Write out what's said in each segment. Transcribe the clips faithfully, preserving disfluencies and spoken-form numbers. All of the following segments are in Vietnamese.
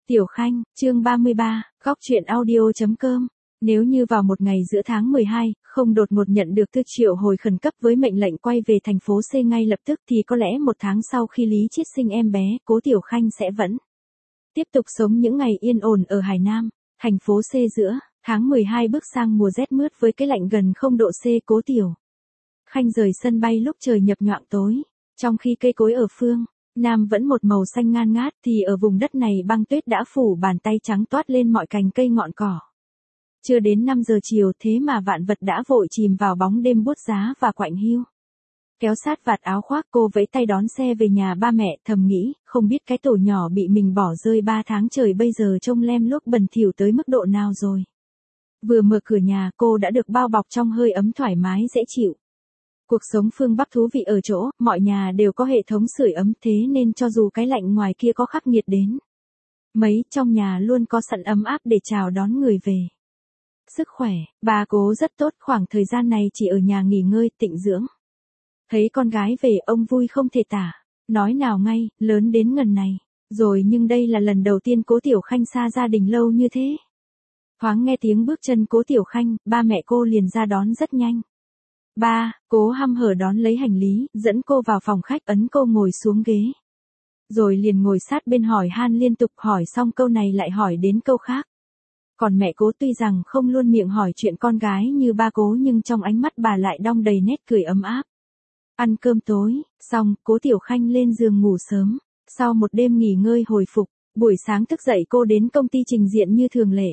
Tiểu Khanh, chương ba mươi ba, góc truyện audio.com. Nếu như vào một ngày giữa tháng mười hai, không đột ngột nhận được thư triệu hồi khẩn cấp với mệnh lệnh quay về thành phố C ngay lập tức thì có lẽ một tháng sau khi Lý Chiết sinh em bé, cố Tiểu Khanh sẽ vẫn tiếp tục sống những ngày yên ổn ở Hải Nam, thành phố C giữa, tháng mười hai bước sang mùa rét mướt với cái lạnh gần không độ C. Cố Tiểu Khanh rời sân bay lúc trời nhập nhoạng tối, trong khi cây cối ở phương Nam vẫn một màu xanh ngan ngát thì ở vùng đất này băng tuyết đã phủ bàn tay trắng toát lên mọi cành cây ngọn cỏ. Chưa đến năm giờ chiều thế mà vạn vật đã vội chìm vào bóng đêm buốt giá và quạnh hiu. Kéo sát vạt áo khoác cô vẫy tay đón xe về nhà ba mẹ, thầm nghĩ, không biết cái tổ nhỏ bị mình bỏ rơi ba tháng trời bây giờ trông lem luốc bẩn thỉu tới mức độ nào rồi. Vừa mở cửa nhà cô đã được bao bọc trong hơi ấm thoải mái dễ chịu. Cuộc sống phương Bắc thú vị ở chỗ, mọi nhà đều có hệ thống sưởi ấm thế nên cho dù cái lạnh ngoài kia có khắc nghiệt đến mấy, trong nhà luôn có sẵn ấm áp để chào đón người về. Sức khỏe, bà Cố rất tốt, khoảng thời gian này chỉ ở nhà nghỉ ngơi, tịnh dưỡng. Thấy con gái về ông vui không thể tả, nói nào ngay, lớn đến ngần này, rồi nhưng đây là lần đầu tiên Cố Tiểu Khanh xa gia đình lâu như thế. Thoáng nghe tiếng bước chân Cố Tiểu Khanh, ba mẹ cô liền ra đón rất nhanh. Ba, Cố hăm hở đón lấy hành lý, dẫn cô vào phòng khách, ấn cô ngồi xuống ghế. Rồi liền ngồi sát bên hỏi han liên tục, hỏi xong câu này lại hỏi đến câu khác. Còn mẹ Cố tuy rằng không luôn miệng hỏi chuyện con gái như ba Cố nhưng trong ánh mắt bà lại đong đầy nét cười ấm áp. Ăn cơm tối, xong, Cố Tiểu Khanh lên giường ngủ sớm. Sau một đêm nghỉ ngơi hồi phục, buổi sáng thức dậy cô đến công ty trình diện như thường lệ.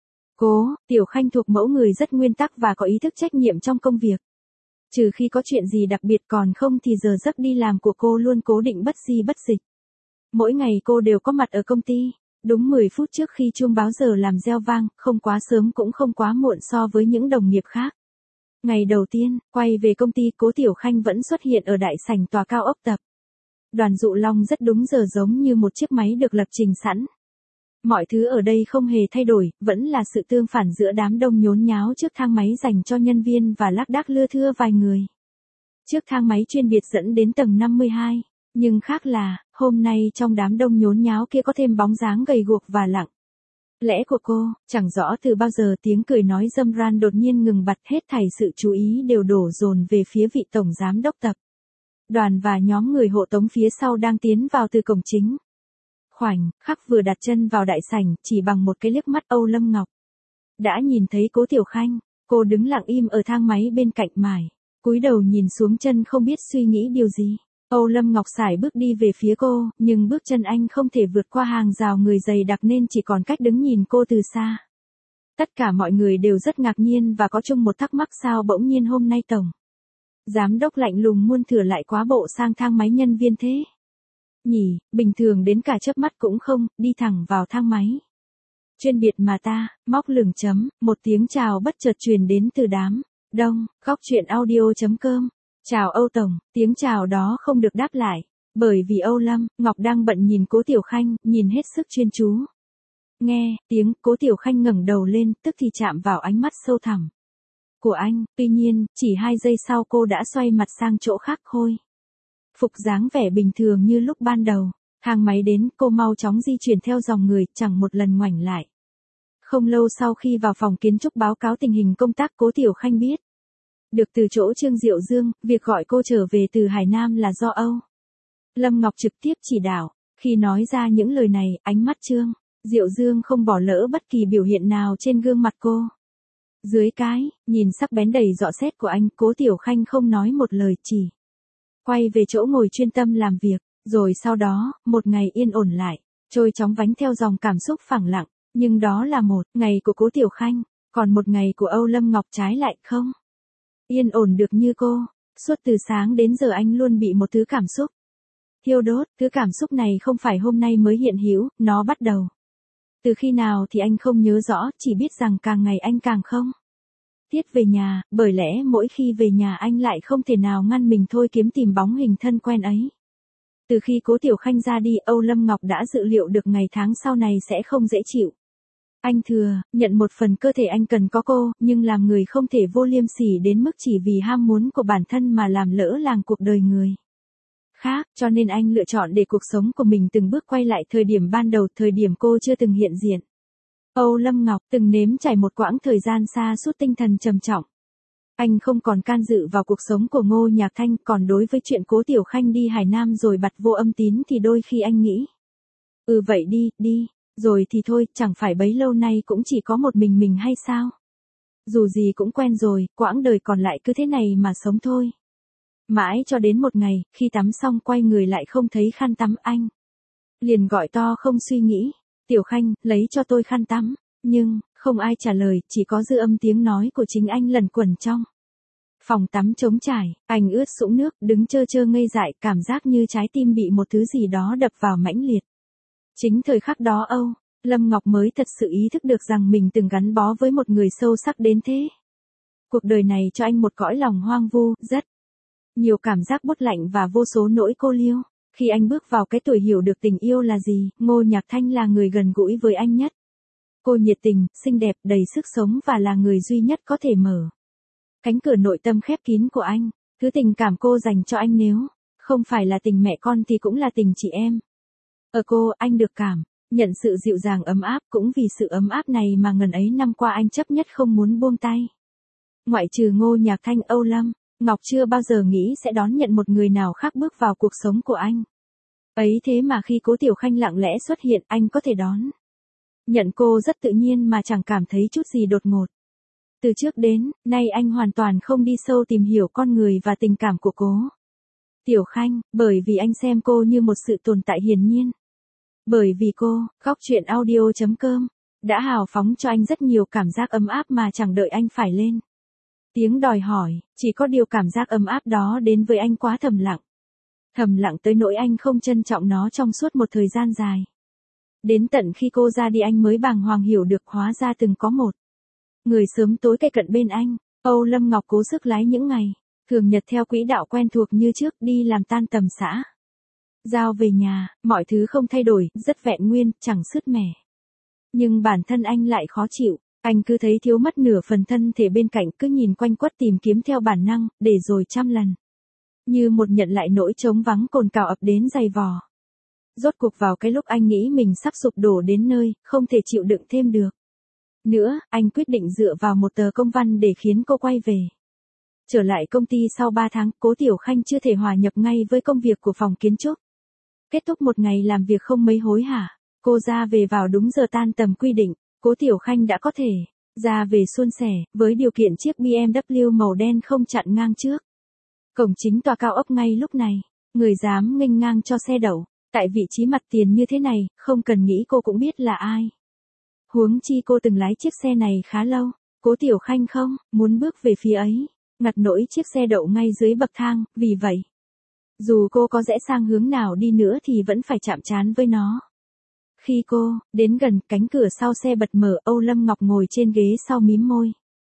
Cố Tiểu Khanh thuộc mẫu người rất nguyên tắc và có ý thức trách nhiệm trong công việc. Trừ khi có chuyện gì đặc biệt, còn không thì giờ giấc đi làm của cô luôn cố định bất di bất dịch. Mỗi ngày cô đều có mặt ở công ty, đúng mười phút trước khi chuông báo giờ làm reo vang, không quá sớm cũng không quá muộn so với những đồng nghiệp khác. Ngày đầu tiên, quay về công ty, Cố Tiểu Khanh vẫn xuất hiện ở đại sảnh tòa cao ốc tập đoàn Dụ Long rất đúng giờ, giống như một chiếc máy được lập trình sẵn. Mọi thứ ở đây không hề thay đổi, vẫn là sự tương phản giữa đám đông nhốn nháo trước thang máy dành cho nhân viên và lác đác lưa thưa vài người trước thang máy chuyên biệt dẫn đến tầng năm mươi hai. Nhưng khác là, hôm nay trong đám đông nhốn nháo kia có thêm bóng dáng gầy guộc và lặng lẽ của cô. Chẳng rõ từ bao giờ tiếng cười nói râm ran đột nhiên ngừng bặt, hết thảy sự chú ý đều đổ dồn về phía vị tổng giám đốc tập đoàn và nhóm người hộ tống phía sau đang tiến vào từ cổng chính. Khoảnh khắc vừa đặt chân vào đại sảnh, chỉ bằng một cái liếc mắt Âu Lâm Ngọc đã nhìn thấy Cố Tiểu Khanh. Cô đứng lặng im ở thang máy bên cạnh mải cúi đầu nhìn xuống chân, không biết suy nghĩ điều gì. Âu Lâm Ngọc sải bước đi về phía cô, nhưng bước chân anh không thể vượt qua hàng rào người dày đặc nên chỉ còn cách đứng nhìn cô từ xa. Tất cả mọi người đều rất ngạc nhiên và có chung một thắc mắc, sao bỗng nhiên hôm nay tổng giám đốc lạnh lùng muôn thửa lại quá bộ sang thang máy nhân viên thế nhỉ, bình thường đến cả chớp mắt cũng không, đi thẳng vào thang máy chuyên biệt mà ta, móc lửng chấm, một tiếng chào bất chợt truyền đến từ đám đông, góc truyện audio.com. Chào Âu Tổng, tiếng chào đó không được đáp lại, bởi vì Âu Lâm Ngọc đang bận nhìn Cố Tiểu Khanh, nhìn hết sức chuyên chú. Nghe tiếng, Cố Tiểu Khanh ngẩng đầu lên, tức thì chạm vào ánh mắt sâu thẳm của anh, tuy nhiên, chỉ hai giây sau cô đã xoay mặt sang chỗ khác, khôi phục dáng vẻ bình thường như lúc ban đầu. Thang máy đến, cô mau chóng di chuyển theo dòng người, chẳng một lần ngoảnh lại. Không lâu sau khi vào phòng kiến trúc báo cáo tình hình công tác, Cố Tiểu Khanh biết được từ chỗ Trương Diệu Dương, việc gọi cô trở về từ Hải Nam là do Âu Lâm Ngọc trực tiếp chỉ đạo. Khi nói ra những lời này, ánh mắt Trương Diệu Dương không bỏ lỡ bất kỳ biểu hiện nào trên gương mặt cô. Dưới cái nhìn sắc bén đầy dọ xét của anh, Cố Tiểu Khanh không nói một lời, chỉ quay về chỗ ngồi chuyên tâm làm việc. Rồi sau đó, một ngày yên ổn lại, trôi chóng vánh theo dòng cảm xúc phẳng lặng. Nhưng đó là một ngày của Cố Tiểu Khanh, còn một ngày của Âu Lâm Ngọc trái lại không yên ổn được như cô. Suốt từ sáng đến giờ anh luôn bị một thứ cảm xúc thiêu đốt. Thứ cảm xúc này không phải hôm nay mới hiện hữu, nó bắt đầu từ khi nào thì anh không nhớ rõ, chỉ biết rằng càng ngày anh càng không tiết về nhà, bởi lẽ mỗi khi về nhà anh lại không thể nào ngăn mình thôi kiếm tìm bóng hình thân quen ấy. Từ khi Cố Tiểu Khanh ra đi, Âu Lâm Ngọc đã dự liệu được ngày tháng sau này sẽ không dễ chịu. Anh thừa nhận một phần cơ thể anh cần có cô, nhưng làm người không thể vô liêm sỉ đến mức chỉ vì ham muốn của bản thân mà làm lỡ làng cuộc đời người khác, cho nên anh lựa chọn để cuộc sống của mình từng bước quay lại thời điểm ban đầu, thời điểm cô chưa từng hiện diện. Âu Lâm Ngọc từng nếm trải một quãng thời gian sa sút tinh thần trầm trọng. Anh không còn can dự vào cuộc sống của Ngô Nhạc Thanh, còn đối với chuyện Cố Tiểu Khanh đi Hải Nam rồi bặt vô âm tín thì đôi khi anh nghĩ. Ừ vậy đi, đi, rồi thì thôi, chẳng phải bấy lâu nay cũng chỉ có một mình mình hay sao? Dù gì cũng quen rồi, quãng đời còn lại cứ thế này mà sống thôi. Mãi cho đến một ngày, khi tắm xong quay người lại không thấy khăn tắm anh. Liền gọi to không suy nghĩ, Tiểu Khanh, lấy cho tôi khăn tắm, nhưng, không ai trả lời, chỉ có dư âm tiếng nói của chính anh lẩn quẩn trong. Phòng tắm trống trải, anh ướt sũng nước, đứng trơ trơ ngây dại, cảm giác như trái tim bị một thứ gì đó đập vào mãnh liệt. Chính thời khắc đó Âu Lâm Ngọc mới thật sự ý thức được rằng mình từng gắn bó với một người sâu sắc đến thế. Cuộc đời này cho anh một cõi lòng hoang vu, rất nhiều cảm giác bút lạnh và vô số nỗi cô liêu. Khi anh bước vào cái tuổi hiểu được tình yêu là gì, Ngô Nhạc Thanh là người gần gũi với anh nhất. Cô nhiệt tình, xinh đẹp, đầy sức sống và là người duy nhất có thể mở cánh cửa nội tâm khép kín của anh. Thứ tình cảm cô dành cho anh nếu không phải là tình mẹ con thì cũng là tình chị em. Ở cô, anh được cảm nhận sự dịu dàng ấm áp, cũng vì sự ấm áp này mà ngần ấy năm qua anh chấp nhất không muốn buông tay. Ngoại trừ Ngô Nhạc Thanh, Âu Lâm Ngọc chưa bao giờ nghĩ sẽ đón nhận một người nào khác bước vào cuộc sống của anh. Ấy thế mà khi Cố Tiểu Khanh lặng lẽ xuất hiện, anh có thể đón nhận cô rất tự nhiên mà chẳng cảm thấy chút gì đột ngột. Từ trước đến nay anh hoàn toàn không đi sâu tìm hiểu con người và tình cảm của Cố Tiểu Khanh, bởi vì anh xem cô như một sự tồn tại hiển nhiên. Bởi vì cô, Góc Chuyện Audio chấm com, đã hào phóng cho anh rất nhiều cảm giác ấm áp mà chẳng đợi anh phải lên tiếng đòi hỏi, chỉ có điều cảm giác ấm áp đó đến với anh quá thầm lặng. Thầm lặng tới nỗi anh không trân trọng nó trong suốt một thời gian dài. Đến tận khi cô ra đi anh mới bàng hoàng hiểu được hóa ra từng có một người sớm tối kề cận bên anh. Âu Lâm Ngọc cố sức lái những ngày thường nhật theo quỹ đạo quen thuộc như trước, đi làm tan tầm xã giao về nhà, mọi thứ không thay đổi, rất vẹn nguyên, chẳng sứt mẻ. Nhưng bản thân anh lại khó chịu, anh cứ thấy thiếu mất nửa phần thân thể bên cạnh, cứ nhìn quanh quất tìm kiếm theo bản năng, để rồi trăm lần. Như một nhận lại nỗi trống vắng cồn cào ập đến dày vò. Rốt cuộc vào cái lúc anh nghĩ mình sắp sụp đổ đến nơi, không thể chịu đựng thêm được nữa, anh quyết định dựa vào một tờ công văn để khiến cô quay về. Trở lại công ty sau ba tháng, Cố Tiểu Khanh chưa thể hòa nhập ngay với công việc của phòng kiến trúc. Kết thúc một ngày làm việc không mấy hối hả, cô ra về vào đúng giờ tan tầm quy định, Cố Tiểu Khanh đã có thể ra về suôn sẻ, với điều kiện chiếc bê em vê màu đen không chặn ngang trước cổng chính tòa cao ốc ngay lúc này. Người dám nghênh ngang cho xe đậu tại vị trí mặt tiền như thế này, không cần nghĩ cô cũng biết là ai. Huống chi cô từng lái chiếc xe này khá lâu. Cố Tiểu Khanh không muốn bước về phía ấy, ngặt nỗi chiếc xe đậu ngay dưới bậc thang, vì vậy dù cô có rẽ sang hướng nào đi nữa thì vẫn phải chạm trán với nó. Khi cô đến gần, cánh cửa sau xe bật mở, Âu Lâm Ngọc ngồi trên ghế sau mím môi,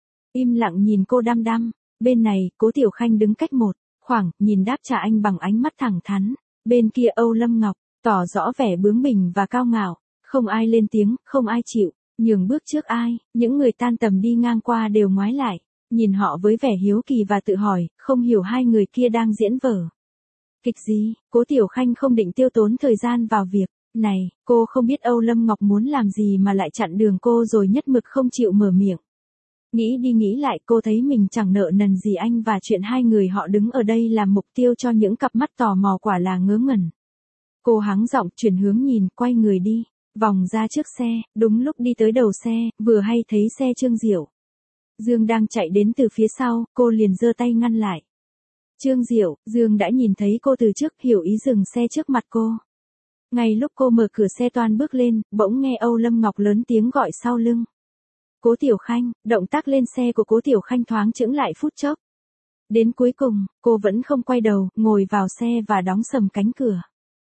im lặng nhìn cô đăm đăm. Bên này, Cố Tiểu Khanh đứng cách một khoảng, nhìn đáp trả anh bằng ánh mắt thẳng thắn. Bên kia Âu Lâm Ngọc tỏ rõ vẻ bướng bỉnh và cao ngạo. Không ai lên tiếng, không ai chịu nhường bước trước ai. Những người tan tầm đi ngang qua đều ngoái lại, nhìn họ với vẻ hiếu kỳ và tự hỏi, không hiểu hai người kia đang diễn vở kịch gì. Cố Tiểu Khanh không định tiêu tốn thời gian vào việc này, cô không biết Âu Lâm Ngọc muốn làm gì mà lại chặn đường cô rồi nhất mực không chịu mở miệng. Nghĩ đi nghĩ lại, cô thấy mình chẳng nợ nần gì anh, và chuyện hai người họ đứng ở đây làm mục tiêu cho những cặp mắt tò mò quả là ngớ ngẩn. Cô hắng giọng, chuyển hướng nhìn, quay người đi vòng ra trước xe. Đúng lúc đi tới đầu xe, vừa hay thấy xe Trương Diệu Dương đang chạy đến từ phía sau, cô liền giơ tay ngăn lại. Trương Diệu Dương đã nhìn thấy cô từ trước, hiểu ý dừng xe trước mặt cô. Ngay lúc cô mở cửa xe toan bước lên, bỗng nghe Âu Lâm Ngọc lớn tiếng gọi sau lưng. Cố Tiểu Khanh. Động tác lên xe của Cố Tiểu Khanh thoáng chững lại phút chốc. Đến cuối cùng, cô vẫn không quay đầu, ngồi vào xe và đóng sầm cánh cửa.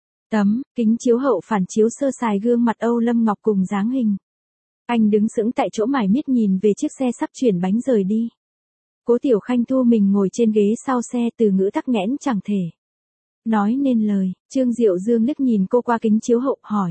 Tấm kính chiếu hậu phản chiếu sơ sài gương mặt Âu Lâm Ngọc cùng dáng hình. Anh đứng sững tại chỗ mải miết nhìn về chiếc xe sắp chuyển bánh rời đi. Cố Tiểu Khanh thu mình ngồi trên ghế sau xe, từ ngữ tắc nghẽn chẳng thể nói nên lời. Trương Diệu Dương liếc nhìn cô qua kính chiếu hậu, hỏi.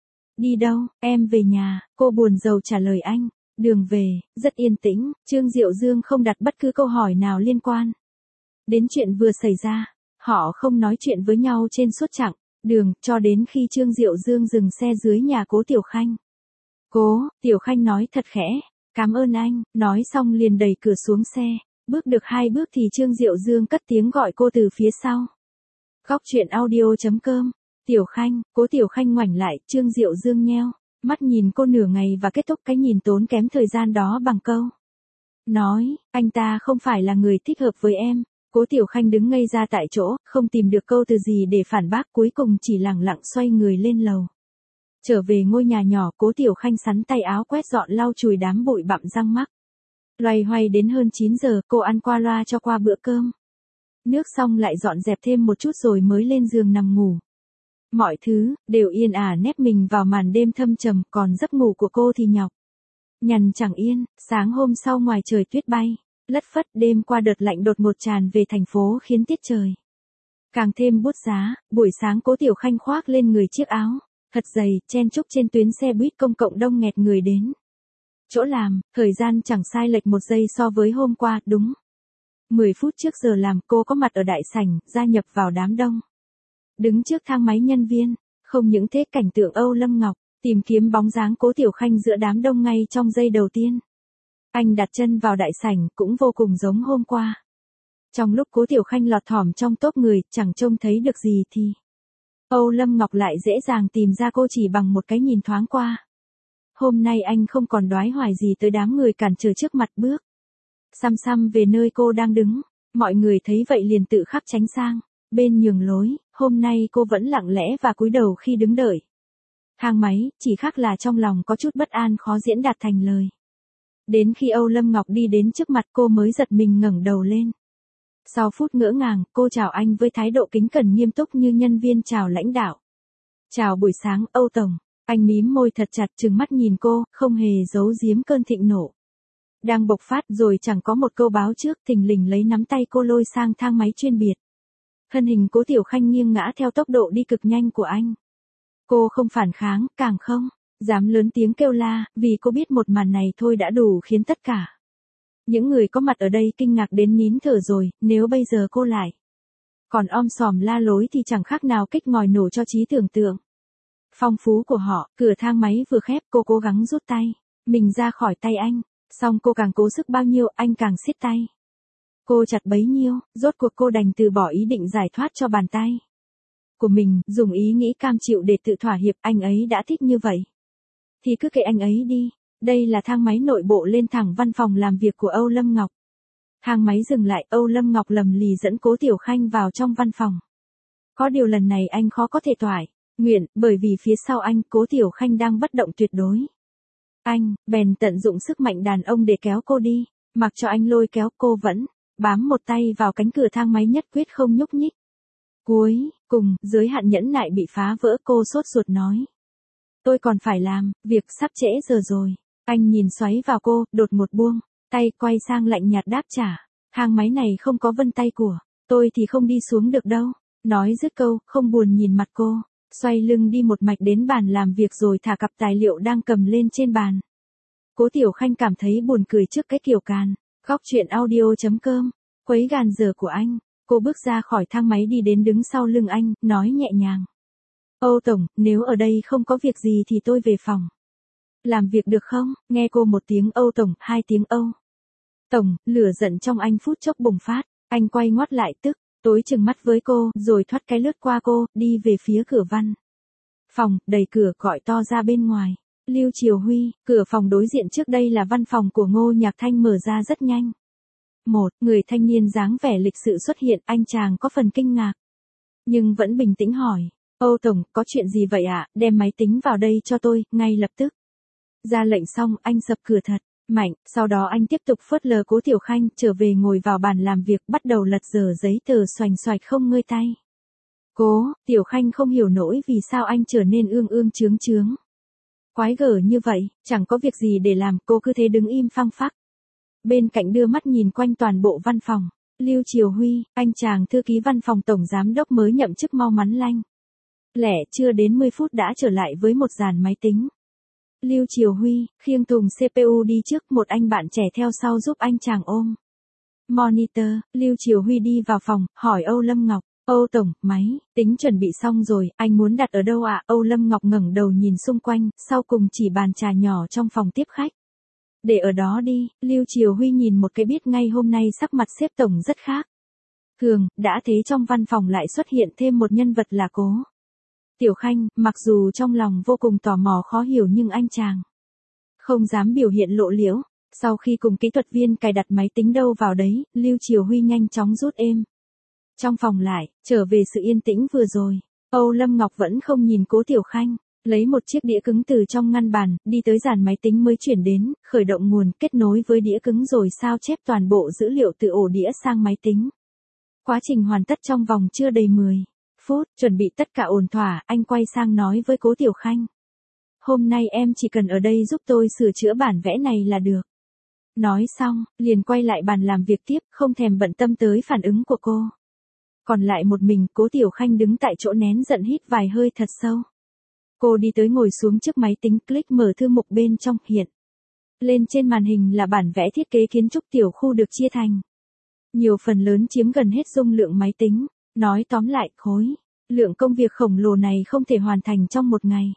Đi đâu? Em về nhà, cô buồn rầu trả lời anh. Đường về, rất yên tĩnh. Trương Diệu Dương không đặt bất cứ câu hỏi nào liên quan đến chuyện vừa xảy ra. Họ không nói chuyện với nhau trên suốt chặng đường, cho đến khi Trương Diệu Dương dừng xe dưới nhà Cố Tiểu Khanh. Cố, Tiểu Khanh nói thật khẽ, cảm ơn anh, nói xong liền đẩy cửa xuống xe. Bước được hai bước thì Trương Diệu Dương cất tiếng gọi cô từ phía sau. Góc truyện audio.com, Tiểu Khanh, Cố Tiểu Khanh ngoảnh lại, Trương Diệu Dương nheo mắt nhìn cô nửa ngày và kết thúc cái nhìn tốn kém thời gian đó bằng câu. Nói, anh ta không phải là người thích hợp với em. Cố Tiểu Khanh đứng ngây ra tại chỗ, không tìm được câu từ gì để phản bác, cuối cùng chỉ lẳng lặng xoay người lên lầu. Trở về ngôi nhà nhỏ, Cố Tiểu Khanh sắn tay áo quét dọn lau chùi đám bụi bặm răng mắc. Loay hoay đến hơn chín giờ, cô ăn qua loa cho qua bữa cơm. Nước xong lại dọn dẹp thêm một chút rồi mới lên giường nằm ngủ. Mọi thứ đều yên ả nép mình vào màn đêm thâm trầm, còn giấc ngủ của cô thì nhọc nhằn chẳng yên. Sáng hôm sau ngoài trời tuyết bay lất phất, đêm qua đợt lạnh đột ngột tràn về thành phố khiến tiết trời càng thêm buốt giá. Buổi sáng Cố Tiểu Khanh khoác lên người chiếc áo thật dày, chen chúc trên tuyến xe buýt công cộng đông nghẹt người đến chỗ làm. Thời gian chẳng sai lệch một giây so với hôm qua, đúng mười phút trước giờ làm, cô có mặt ở đại sảnh, gia nhập vào đám đông. Đứng trước thang máy nhân viên, không những thế cảnh tượng Âu Lâm Ngọc tìm kiếm bóng dáng Cố Tiểu Khanh giữa đám đông ngay trong giây đầu tiên anh đặt chân vào đại sảnh cũng vô cùng giống hôm qua. Trong lúc Cố Tiểu Khanh lọt thỏm trong tốp người, chẳng trông thấy được gì thì Âu Lâm Ngọc lại dễ dàng tìm ra cô chỉ bằng một cái nhìn thoáng qua. Hôm nay anh không còn đoái hoài gì tới đám người cản trở trước mặt bước xăm xăm về nơi cô đang đứng. Mọi người thấy vậy liền tự khắc tránh sang bên nhường lối. Hôm nay cô vẫn lặng lẽ và cúi đầu khi đứng đợi thang máy, chỉ khác là trong lòng có chút bất an khó diễn đạt thành lời. Đến khi Âu Lâm Ngọc đi đến trước mặt cô mới giật mình ngẩng đầu lên. Sau phút ngỡ ngàng, cô chào anh với thái độ kính cẩn nghiêm túc như nhân viên chào lãnh đạo. Chào buổi sáng, Âu Tổng. Anh mím môi thật chặt trừng mắt nhìn cô, không hề giấu giếm cơn thịnh nộ đang bộc phát, rồi chẳng có một câu báo trước, thình lình lấy nắm tay cô lôi sang thang máy chuyên biệt. Thân hình Cố Tiểu Khanh nghiêng ngã theo tốc độ đi cực nhanh của anh. Cô không phản kháng, càng không dám lớn tiếng kêu la, vì cô biết một màn này thôi đã đủ khiến tất cả những người có mặt ở đây kinh ngạc đến nín thở rồi. Nếu bây giờ cô lại còn om sòm la lối thì chẳng khác nào kích ngòi nổ cho trí tưởng tượng phong phú của họ. Cửa thang máy vừa khép, cô cố gắng rút tay mình ra khỏi tay anh. Xong cô càng cố sức bao nhiêu, anh càng siết tay cô chặt bấy nhiêu. Rốt cuộc cô đành từ bỏ ý định giải thoát cho bàn tay của mình, dùng ý nghĩ cam chịu để tự thỏa hiệp. Anh ấy đã thích như vậy thì cứ kệ anh ấy đi. Đây là thang máy nội bộ lên thẳng văn phòng làm việc của Âu Lâm Ngọc. Thang máy dừng lại, Âu Lâm Ngọc lầm lì dẫn Cố Tiểu Khanh vào trong văn phòng. Có điều lần này anh khó có thể toại nguyện, bởi vì phía sau anh, Cố Tiểu Khanh đang bất động tuyệt đối. Anh bèn tận dụng sức mạnh đàn ông để kéo cô đi. Mặc cho anh lôi kéo, cô vẫn bám một tay vào cánh cửa thang máy, nhất quyết không nhúc nhích. Cuối cùng, giới hạn nhẫn nại bị phá vỡ, cô sốt ruột nói. Tôi còn phải làm, việc sắp trễ giờ rồi. Anh nhìn xoáy vào cô, đột ngột buông tay, quay sang lạnh nhạt đáp trả. Thang máy này không có vân tay của tôi thì không đi xuống được đâu. Nói dứt câu, không buồn nhìn mặt cô, xoay lưng đi một mạch đến bàn làm việc rồi thả cặp tài liệu đang cầm lên trên bàn. Cố Tiểu Khanh cảm thấy buồn cười trước cái kiểu càn. Góc truyện audio.com, quấy gàn giờ của anh. Cô bước ra khỏi thang máy đi đến đứng sau lưng anh, nói nhẹ nhàng. Âu Tổng, nếu ở đây không có việc gì thì tôi về phòng làm việc được không? Nghe cô một tiếng Âu Tổng, hai tiếng Âu Tổng, lửa giận trong anh phút chốc bùng phát. Anh quay ngoắt lại tức tối chừng mắt với cô, rồi thoát cái lướt qua cô, đi về phía cửa văn phòng, đẩy cửa gọi to ra bên ngoài. Lưu Triều Huy. Cửa phòng đối diện trước đây là văn phòng của Ngô Nhạc Thanh mở ra rất nhanh. Một người thanh niên dáng vẻ lịch sự xuất hiện. Anh chàng có phần kinh ngạc, nhưng vẫn bình tĩnh hỏi. Âu Tổng, có chuyện gì vậy ạ? À? Đem máy tính vào đây cho tôi, ngay lập tức. Ra lệnh xong, anh sập cửa thật mạnh. Sau đó anh tiếp tục phớt lờ Cố Tiểu Khanh, trở về ngồi vào bàn làm việc, bắt đầu lật dở giấy tờ xoành xoạch không ngơi tay. Cố Tiểu Khanh không hiểu nổi vì sao anh trở nên ương ương chướng chướng quái gở như vậy. Chẳng có việc gì để làm, cô cứ thế đứng im phăng phắc. Bên cạnh đưa mắt nhìn quanh toàn bộ văn phòng. Lưu Triều Huy, anh chàng thư ký văn phòng tổng giám đốc mới nhậm chức mau mắn lanh lẻ chưa đến mười phút đã trở lại với một dàn máy tính. Lưu Triều Huy khiêng thùng xê pê u đi trước, một anh bạn trẻ theo sau giúp anh chàng ôm monitor. Lưu Triều Huy đi vào phòng, hỏi Âu Lâm Ngọc. Âu Tổng, máy, tính chuẩn bị xong rồi, anh muốn đặt ở đâu ạ? Âu Lâm Ngọc ngẩng đầu nhìn xung quanh, sau cùng chỉ bàn trà nhỏ trong phòng tiếp khách. Để ở đó đi, Lưu Triều Huy nhìn một cái biết ngay hôm nay sắc mặt sếp Tổng rất khác. Thường, đã thế trong văn phòng lại xuất hiện thêm một nhân vật là Cố Tiểu Khanh, mặc dù trong lòng vô cùng tò mò khó hiểu nhưng anh chàng không dám biểu hiện lộ liễu. Sau khi cùng kỹ thuật viên cài đặt máy tính đâu vào đấy, Lưu Triều Huy nhanh chóng rút êm trong phòng lại, trở về sự yên tĩnh vừa rồi. Âu Lâm Ngọc vẫn không nhìn Cố Tiểu Khanh, lấy một chiếc đĩa cứng từ trong ngăn bàn, đi tới dàn máy tính mới chuyển đến, khởi động nguồn, kết nối với đĩa cứng rồi sao chép toàn bộ dữ liệu từ ổ đĩa sang máy tính. Quá trình hoàn tất trong vòng chưa đầy mười phút, chuẩn bị tất cả ổn thỏa, anh quay sang nói với Cố Tiểu Khanh. Hôm nay em chỉ cần ở đây giúp tôi sửa chữa bản vẽ này là được. Nói xong, liền quay lại bàn làm việc tiếp, không thèm bận tâm tới phản ứng của cô. Còn lại một mình, Cố Tiểu Khanh đứng tại chỗ nén giận hít vài hơi thật sâu. Cô đi tới ngồi xuống trước máy tính, click mở thư mục bên trong, hiện lên trên màn hình là bản vẽ thiết kế kiến trúc tiểu khu được chia thành nhiều phần lớn chiếm gần hết dung lượng máy tính. Nói tóm lại, khối lượng công việc khổng lồ này không thể hoàn thành trong một ngày.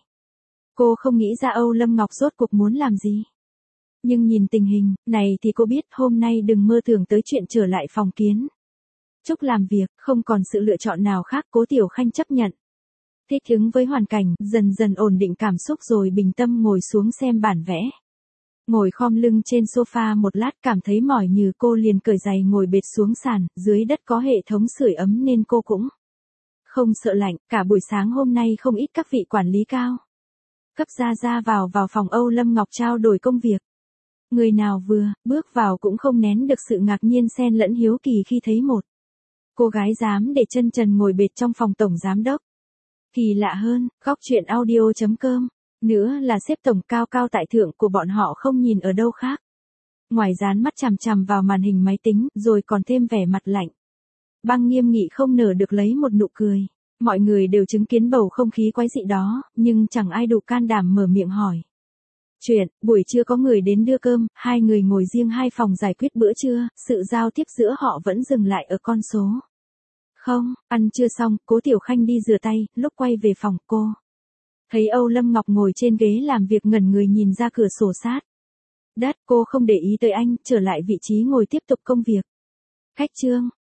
Cô không nghĩ ra Âu Lâm Ngọc rốt cuộc muốn làm gì. Nhưng nhìn tình hình này thì cô biết hôm nay đừng mơ tưởng tới chuyện trở lại phòng kiến trúc làm việc, không còn sự lựa chọn nào khác. Cố Tiểu Khanh chấp nhận. Thích ứng với hoàn cảnh, dần dần ổn định cảm xúc rồi bình tâm ngồi xuống xem bản vẽ. Ngồi khom lưng trên sofa một lát cảm thấy mỏi nhừ, cô liền cởi giày ngồi bệt xuống sàn, dưới đất có hệ thống sưởi ấm nên cô cũng không sợ lạnh. Cả buổi sáng hôm nay không ít các vị quản lý cao cấp ra ra vào vào phòng Âu Lâm Ngọc trao đổi công việc. Người nào vừa bước vào cũng không nén được sự ngạc nhiên xen lẫn hiếu kỳ khi thấy một cô gái dám để chân trần ngồi bệt trong phòng tổng giám đốc. Kỳ lạ hơn, góc chuyện audio chấm com, nữa là sếp tổng cao cao tại thượng của bọn họ không nhìn ở đâu khác. Ngoài dán mắt chằm chằm vào màn hình máy tính, rồi còn thêm vẻ mặt lạnh băng nghiêm nghị không nở được lấy một nụ cười. Mọi người đều chứng kiến bầu không khí quái dị đó, nhưng chẳng ai đủ can đảm mở miệng hỏi chuyện. Buổi trưa có người đến đưa cơm, hai người ngồi riêng hai phòng giải quyết bữa trưa, sự giao tiếp giữa họ vẫn dừng lại ở con số không. Ăn chưa xong, Cố Tiểu Khanh đi rửa tay, lúc quay về phòng cô thấy Âu Lâm Ngọc ngồi trên ghế làm việc ngẩn người nhìn ra cửa sổ sát đất. Cô không để ý tới anh, trở lại vị trí ngồi tiếp tục công việc. Khách trương,